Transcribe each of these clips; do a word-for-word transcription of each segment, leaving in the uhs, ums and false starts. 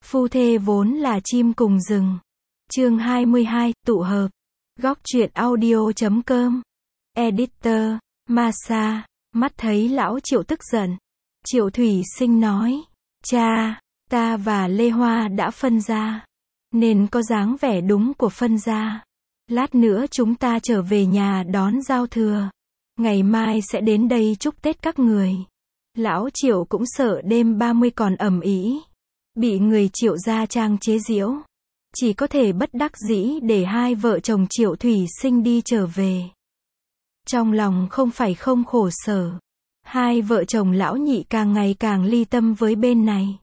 Phu thê vốn là chim cùng rừng. Chương hai mươi hai, tụ hợp. Góc truyện audio chấm com. Editor, Masa. Mắt thấy lão Triệu tức giận. Triệu Thủy Sinh nói, cha, ta và Lê Hoa đã phân ra. Nên có dáng vẻ đúng của phân ra. Lát nữa chúng ta trở về nhà đón giao thừa. Ngày mai sẽ đến đây chúc Tết các người. Lão Triệu cũng sợ đêm ba mươi còn ầm ĩ. Bị người Triệu gia trang chế giễu. Chỉ có thể bất đắc dĩ để hai vợ chồng Triệu Thủy Sinh đi trở về. Trong lòng không phải không khổ sở. Hai vợ chồng lão Nhị càng ngày càng ly tâm với bên này.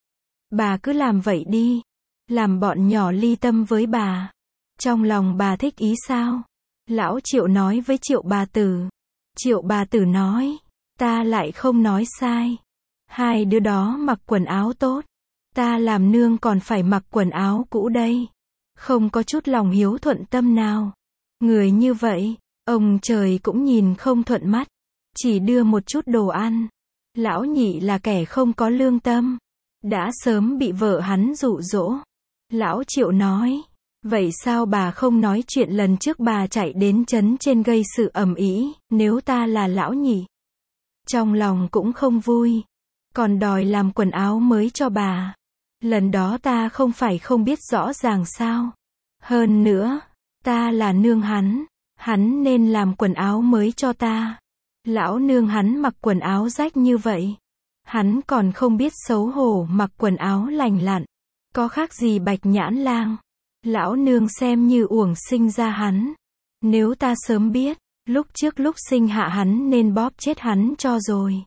Bà cứ làm vậy đi. Làm bọn nhỏ ly tâm với bà. Trong lòng bà thích ý sao? Lão Triệu nói với Triệu bà tử. Triệu bà tử nói, ta lại không nói sai. Hai đứa đó mặc quần áo tốt. Ta làm nương còn phải mặc quần áo cũ đây. Không có chút lòng hiếu thuận tâm nào. Người như vậy, ông trời cũng nhìn không thuận mắt. Chỉ đưa một chút đồ ăn. Lão Nhị là kẻ không có lương tâm. Đã sớm bị vợ hắn dụ dỗ. Lão Triệu nói, vậy sao bà không nói chuyện lần trước bà chạy đến trấn trên gây sự ầm ĩ, nếu ta là lão Nhị? Trong lòng cũng không vui. Còn đòi làm quần áo mới cho bà. Lần đó ta không phải không biết rõ ràng sao. Hơn nữa, ta là nương hắn. Hắn nên làm quần áo mới cho ta. Lão nương hắn mặc quần áo rách như vậy. Hắn còn không biết xấu hổ mặc quần áo lành lặn. Có khác gì Bạch Nhãn Lang. Lão nương xem như uổng sinh ra hắn. Nếu ta sớm biết, lúc trước lúc sinh hạ hắn nên bóp chết hắn cho rồi.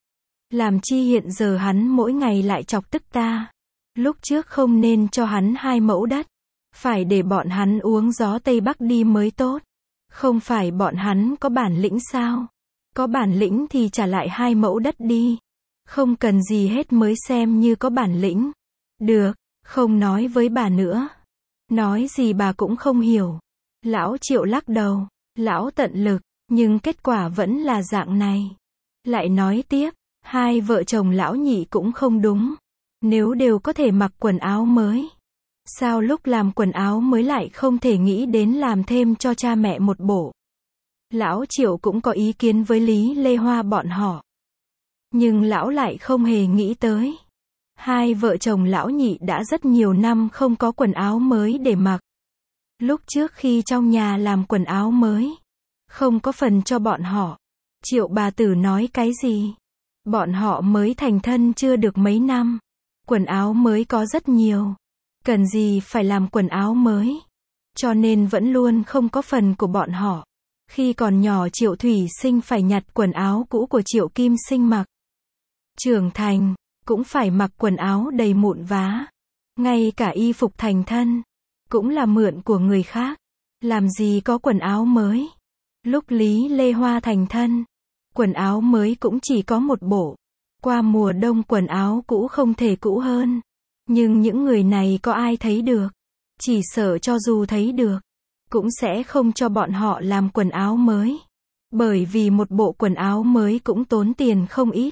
Làm chi hiện giờ hắn mỗi ngày lại chọc tức ta. Lúc trước không nên cho hắn hai mẫu đất. Phải để bọn hắn uống gió Tây Bắc đi mới tốt. Không phải bọn hắn có bản lĩnh sao? Có bản lĩnh thì trả lại hai mẫu đất đi. Không cần gì hết mới xem như có bản lĩnh. Được, không nói với bà nữa. Nói gì bà cũng không hiểu. Lão Triệu lắc đầu. Lão tận lực, nhưng kết quả vẫn là dạng này. Lại nói tiếp, hai vợ chồng lão Nhị cũng không đúng. Nếu đều có thể mặc quần áo mới, sao lúc làm quần áo mới lại không thể nghĩ đến làm thêm cho cha mẹ một bộ? Lão Triệu cũng có ý kiến với Lý Lê Hoa bọn họ. Nhưng lão lại không hề nghĩ tới. Hai vợ chồng lão Nhị đã rất nhiều năm không có quần áo mới để mặc. Lúc trước khi trong nhà làm quần áo mới, không có phần cho bọn họ. Triệu bà tử nói cái gì? Bọn họ mới thành thân chưa được mấy năm. Quần áo mới có rất nhiều. Cần gì phải làm quần áo mới? Cho nên vẫn luôn không có phần của bọn họ. Khi còn nhỏ Triệu Thủy Sinh phải nhặt quần áo cũ của Triệu Kim Sinh mặc. Trưởng thành, cũng phải mặc quần áo đầy mụn vá. Ngay cả y phục thành thân, cũng là mượn của người khác. Làm gì có quần áo mới? Lúc Lý Lê Hoa thành thân, quần áo mới cũng chỉ có một bộ. Qua mùa đông quần áo cũ không thể cũ hơn. Nhưng những người này có ai thấy được? Chỉ sợ cho dù thấy được, cũng sẽ không cho bọn họ làm quần áo mới. Bởi vì một bộ quần áo mới cũng tốn tiền không ít.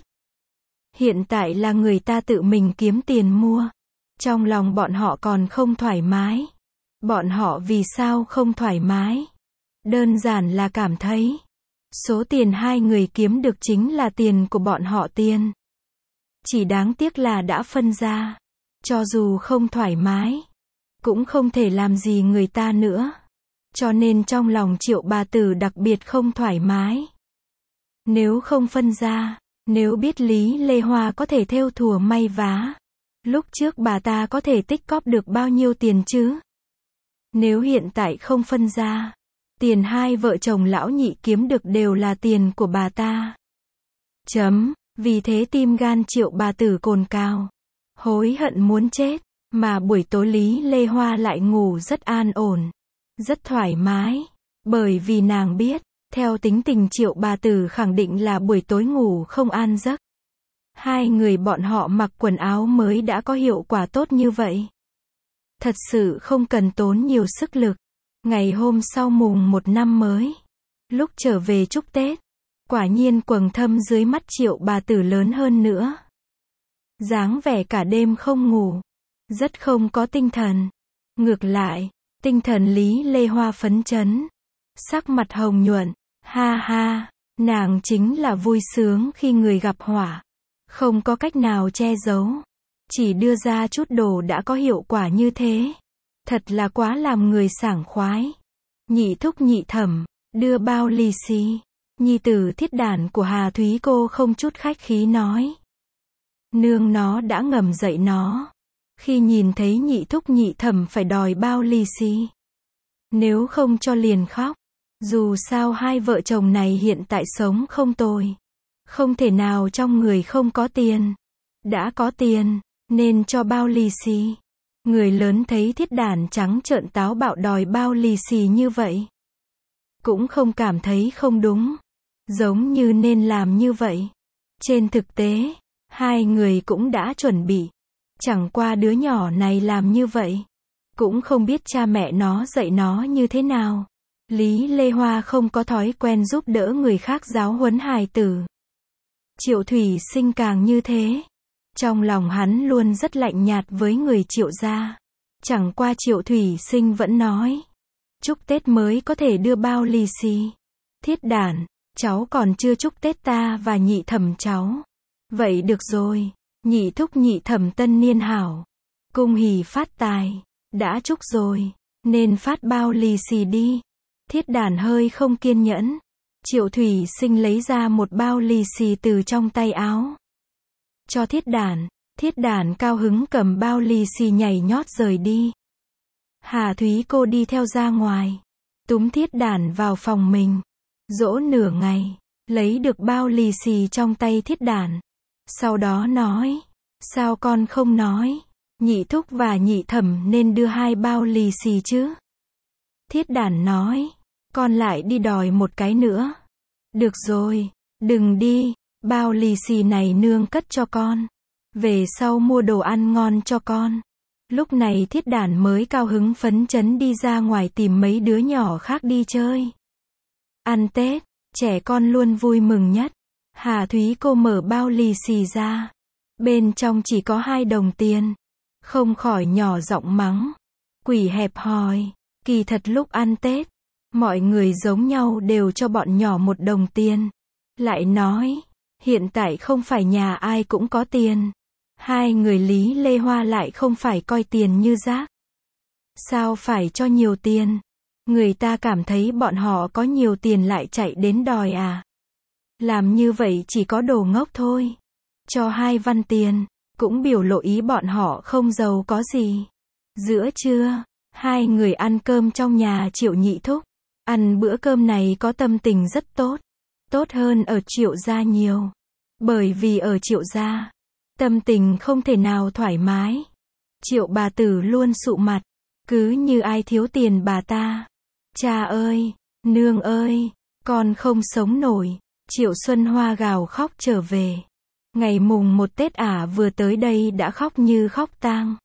Hiện tại là người ta tự mình kiếm tiền mua. Trong lòng bọn họ còn không thoải mái. Bọn họ vì sao không thoải mái? Đơn giản là cảm thấy số tiền hai người kiếm được chính là tiền của bọn họ tiền. Chỉ đáng tiếc là đã phân ra. Cho dù không thoải mái, cũng không thể làm gì người ta nữa. Cho nên trong lòng Triệu bà tử đặc biệt không thoải mái. Nếu không phân ra, nếu biết Lý Lê Hoa có thể thêu thùa may vá, lúc trước bà ta có thể tích cóp được bao nhiêu tiền chứ? Nếu hiện tại không phân ra, tiền hai vợ chồng lão Nhị kiếm được đều là tiền của bà ta. Chấm, vì thế tim gan Triệu bà tử cồn cào. Hối hận muốn chết, mà buổi tối Lý Lê Hoa lại ngủ rất an ổn, rất thoải mái, bởi vì nàng biết, theo tính tình Triệu bà tử khẳng định là buổi tối ngủ không an giấc. Hai người bọn họ mặc quần áo mới đã có hiệu quả tốt như vậy. Thật sự không cần tốn nhiều sức lực. Ngày hôm sau mùng một năm mới, lúc trở về chúc Tết, quả nhiên quầng thâm dưới mắt Triệu bà tử lớn hơn nữa. Dáng vẻ cả đêm không ngủ. rất không có tinh thần. Ngược lại, tinh thần Lý Lê Hoa phấn chấn, sắc mặt hồng nhuận, ha ha, nàng chính là vui sướng khi người gặp họa, không có cách nào che giấu, chỉ đưa ra chút đồ đã có hiệu quả như thế, thật là quá làm người sảng khoái. Nhị thúc nhị thẩm, đưa bao lì xì, nhi tử Thiết Đản của Hà Thúy cô không chút khách khí nói. Nương nó đã ngầm dậy nó, khi nhìn thấy nhị thúc nhị thẩm phải đòi bao lì xì. Nếu không cho liền khóc, dù sao hai vợ chồng này hiện tại sống không tồi, không thể nào trong người không có tiền. Đã có tiền, nên cho bao lì xì. Người lớn thấy Thiết Đản trắng trợn táo bạo đòi bao lì xì như vậy, cũng không cảm thấy không đúng, giống như nên làm như vậy. Trên thực tế, hai người cũng đã chuẩn bị, chẳng qua đứa nhỏ này làm như vậy, cũng không biết cha mẹ nó dạy nó như thế nào. Lý Lê Hoa không có thói quen giúp đỡ người khác giáo huấn hài tử. Triệu Thủy Sinh càng như thế. Trong lòng hắn luôn rất lạnh nhạt với người Triệu gia. Chẳng qua Triệu Thủy Sinh vẫn nói, chúc Tết mới có thể đưa bao lì xì. Thiết Đản, cháu còn chưa chúc Tết ta và nhị thẩm cháu. Vậy được rồi, nhị thúc nhị thẩm tân niên hảo, cung hỉ phát tài, đã chúc rồi, nên phát bao lì xì đi. Thiết Đản hơi không kiên nhẫn. Triệu Thủy Sinh lấy ra một bao lì xì từ trong tay áo, cho Thiết Đản. Thiết Đản cao hứng cầm bao lì xì nhảy nhót rời đi. Hà Thúy cô đi theo ra ngoài, túm Thiết Đản vào phòng mình, dỗ nửa ngày, lấy được bao lì xì trong tay Thiết Đản. Sau đó nói, sao con không nói, nhị thúc và nhị thẩm nên đưa hai bao lì xì chứ? Thiết Đản nói, con lại đi đòi một cái nữa. Được rồi, đừng đi, bao lì xì này nương cất cho con, về sau mua đồ ăn ngon cho con. Lúc này Thiết Đản mới cao hứng phấn chấn đi ra ngoài tìm mấy đứa nhỏ khác đi chơi. Ăn Tết, trẻ con luôn vui mừng nhất. Hà Thúy cô mở bao lì xì ra, bên trong chỉ có hai đồng tiền, không khỏi nhỏ giọng mắng, quỷ hẹp hòi. Kỳ thật lúc ăn Tết, mọi người giống nhau đều cho bọn nhỏ một đồng tiền. Lại nói, hiện tại không phải nhà ai cũng có tiền. Hai người Lý Lê Hoa lại không phải coi tiền như rác. Sao phải cho nhiều tiền? Người ta cảm thấy bọn họ có nhiều tiền lại chạy đến đòi à? Làm như vậy chỉ có đồ ngốc thôi. Cho hai văn tiền, cũng biểu lộ ý bọn họ không giàu có gì. Giữa trưa, hai người ăn cơm trong nhà Triệu nhị thúc. Ăn bữa cơm này có tâm tình rất tốt. Tốt hơn ở Triệu gia nhiều. Bởi vì ở Triệu gia, tâm tình không thể nào thoải mái. Triệu bà tử luôn sụ mặt, cứ như ai thiếu tiền bà ta. Cha ơi, nương ơi, con không sống nổi. Triệu Xuân Hoa gào khóc trở về. Ngày mùng một Tết ả vừa tới đây đã khóc như khóc tang.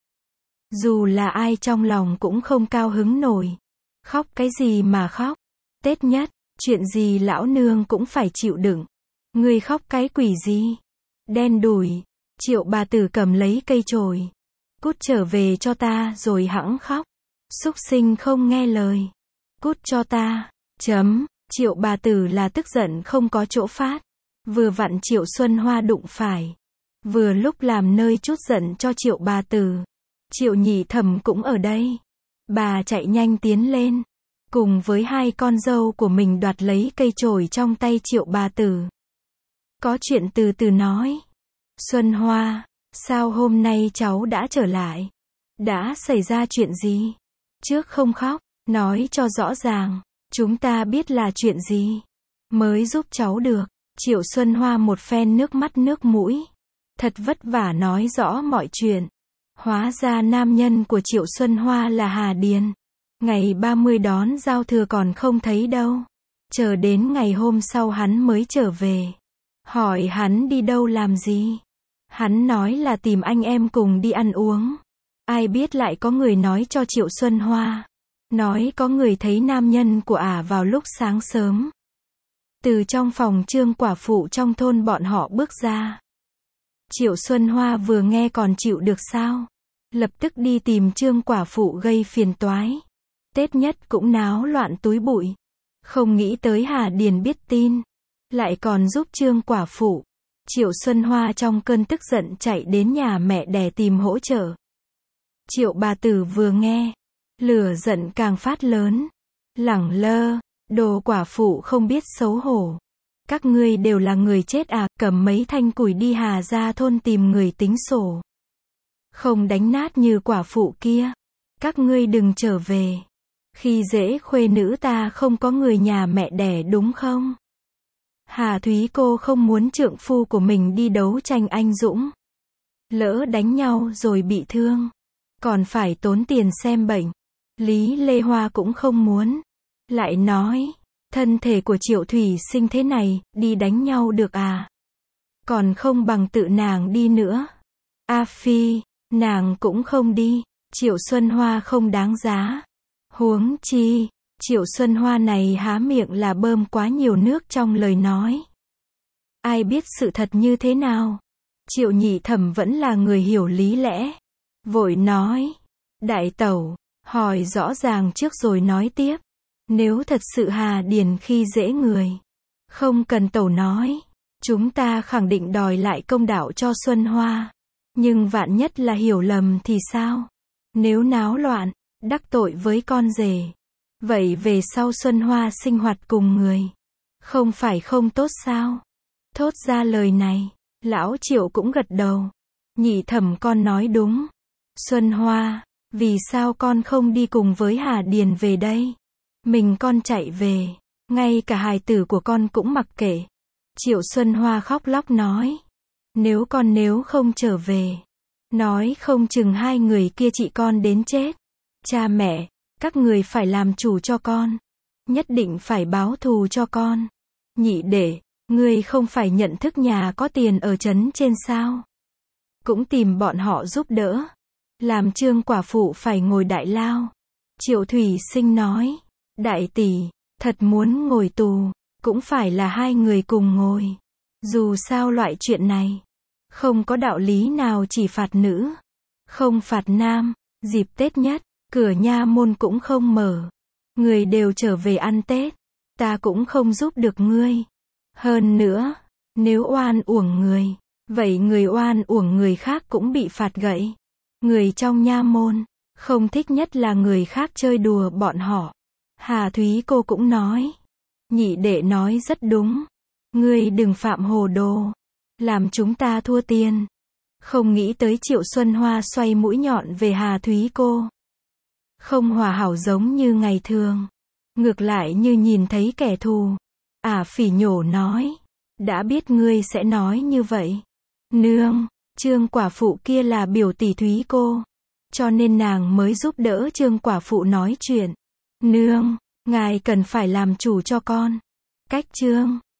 Dù là ai trong lòng cũng không cao hứng nổi. Khóc cái gì mà khóc? Tết nhất, chuyện gì lão nương cũng phải chịu đựng. Ngươi khóc cái quỷ gì? Đen đủi. Triệu bà tử cầm lấy cây chổi. Cút trở về cho ta rồi hẵng khóc. Súc sinh không nghe lời. Cút cho ta. Chấm. Triệu bà tử là tức giận không có chỗ phát. Vừa vặn Triệu Xuân Hoa đụng phải. Vừa lúc làm nơi chút giận cho Triệu bà tử. Triệu nhị thẩm cũng ở đây. Bà chạy nhanh tiến lên, cùng với hai con dâu của mình đoạt lấy cây chổi trong tay Triệu bà tử. Có chuyện từ từ nói. Xuân Hoa, sao hôm nay cháu đã trở lại? Đã xảy ra chuyện gì? Trước không khóc, nói cho rõ ràng. Chúng ta biết là chuyện gì, mới giúp cháu được. Triệu Xuân Hoa một phen nước mắt nước mũi. Thật vất vả nói rõ mọi chuyện. Hóa ra nam nhân của Triệu Xuân Hoa là Hà Điền. Ngày ba mươi đón giao thừa còn không thấy đâu. Chờ đến ngày hôm sau hắn mới trở về. Hỏi hắn đi đâu làm gì? Hắn nói là tìm anh em cùng đi ăn uống. Ai biết lại có người nói cho Triệu Xuân Hoa. Nói có người thấy nam nhân của ả vào lúc sáng sớm. Từ trong phòng trương quả phụ trong thôn bọn họ bước ra. Triệu Xuân Hoa vừa nghe còn chịu được sao? lập tức đi tìm Trương quả phụ gây phiền toái. Tết nhất cũng náo loạn túi bụi. Không nghĩ tới Hà Điền biết tin, lại còn giúp Trương quả phụ. Triệu Xuân Hoa trong cơn tức giận chạy đến nhà mẹ đẻ tìm hỗ trợ. Triệu bà tử vừa nghe, lửa giận càng phát lớn. Lẳng lơ, đồ quả phụ không biết xấu hổ. Các ngươi đều là người chết à, cầm mấy thanh củi đi Hà ra thôn tìm người tính sổ. Không đánh nát như quả phụ kia. Các ngươi đừng trở về. Khi dễ khuê nữ ta không có người nhà mẹ đẻ đúng không? Hà Thúy cô không muốn trượng phu của mình đi đấu tranh anh dũng. Lỡ đánh nhau rồi bị thương, còn phải tốn tiền xem bệnh. Lý Lê Hoa cũng không muốn. Lại nói, thân thể của Triệu Thủy Sinh thế này, đi đánh nhau được à? Còn không bằng tự nàng đi nữa. A Phi, nàng cũng không đi. Triệu Xuân Hoa không đáng giá. Huống chi, Triệu Xuân Hoa này há miệng là bơm quá nhiều nước trong lời nói. Ai biết sự thật như thế nào? Triệu Nhị Thẩm vẫn là người hiểu lý lẽ. Vội nói, đại tẩu, hỏi rõ ràng trước rồi nói tiếp. Nếu thật sự Hà Điền khi dễ người, không cần tẩu nói. Chúng ta khẳng định đòi lại công đạo cho Xuân Hoa. Nhưng vạn nhất là hiểu lầm thì sao? Nếu náo loạn, đắc tội với con rể, vậy về sau Xuân Hoa sinh hoạt cùng người, không phải không tốt sao? Thốt ra lời này, lão Triệu cũng gật đầu. Nhị Thẩm con nói đúng. Xuân Hoa, vì sao con không đi cùng với Hà Điền về đây? Mình con chạy về, ngay cả hài tử của con cũng mặc kệ. Triệu Xuân Hoa khóc lóc nói, nếu con nếu không trở về, nói không chừng hai người kia trị con đến chết. Cha mẹ, các người phải làm chủ cho con, nhất định phải báo thù cho con. Nhị đệ, ngươi không phải nhận thức nhà có tiền ở trấn trên sao? Cũng tìm bọn họ giúp đỡ, làm Trương quả phụ phải ngồi đại lao. Triệu Thủy Sinh nói, đại tỷ, thật muốn ngồi tù, cũng phải là hai người cùng ngồi. Dù sao loại chuyện này, không có đạo lý nào chỉ phạt nữ, không phạt nam. Dịp Tết nhất, cửa nha môn cũng không mở. Người đều trở về ăn Tết, ta cũng không giúp được ngươi. Hơn nữa, nếu oan uổng người, vậy người oan uổng người khác cũng bị phạt gậy. Người trong nha môn, không thích nhất là người khác chơi đùa bọn họ. Hà Thúy cô cũng nói, nhị đệ nói rất đúng. Ngươi đừng phạm hồ đồ, làm chúng ta thua tiền. Không nghĩ tới Triệu Xuân Hoa xoay mũi nhọn về Hà Thúy cô. Không hòa hảo giống như ngày thường. Ngược lại như nhìn thấy kẻ thù. Ả à, phỉ nhổ nói, đã biết ngươi sẽ nói như vậy. Nương, Trương quả phụ kia là biểu tỷ Thúy cô, cho nên nàng mới giúp đỡ Trương quả phụ nói chuyện. Nương, ngài cần phải làm chủ cho con. Cách Trương